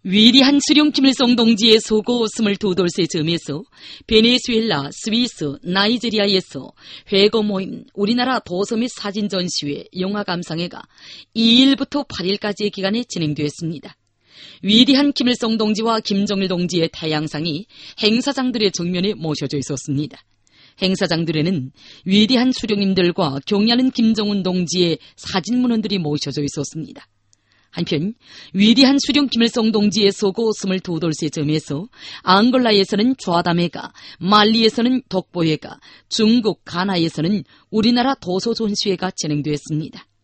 위대한 수령 김일성 동지의 소고 22돌세 점에서 베네수엘라, 스위스, 나이지리아에서 회고 모임 우리나라 도서 및 사진 전시회 영화 감상회가 2일부터 8일까지의 기간에 진행되었습니다. 위대한 김일성 동지와 김정일 동지의 태양상이 행사장들의 정면에 모셔져 있었습니다. 행사장들에는 위대한 수령님들과 경의하는 김정은 동지의 사진 문헌들이 모셔져 있었습니다. 한편 위대한 수령 김일성 동지의 소고 22돌세 점에서 앙골라에서는 좌담회가, 말리에서는 독보회가, 중국 가나에서는 우리나라 도서 전시회가 진행되었습니다.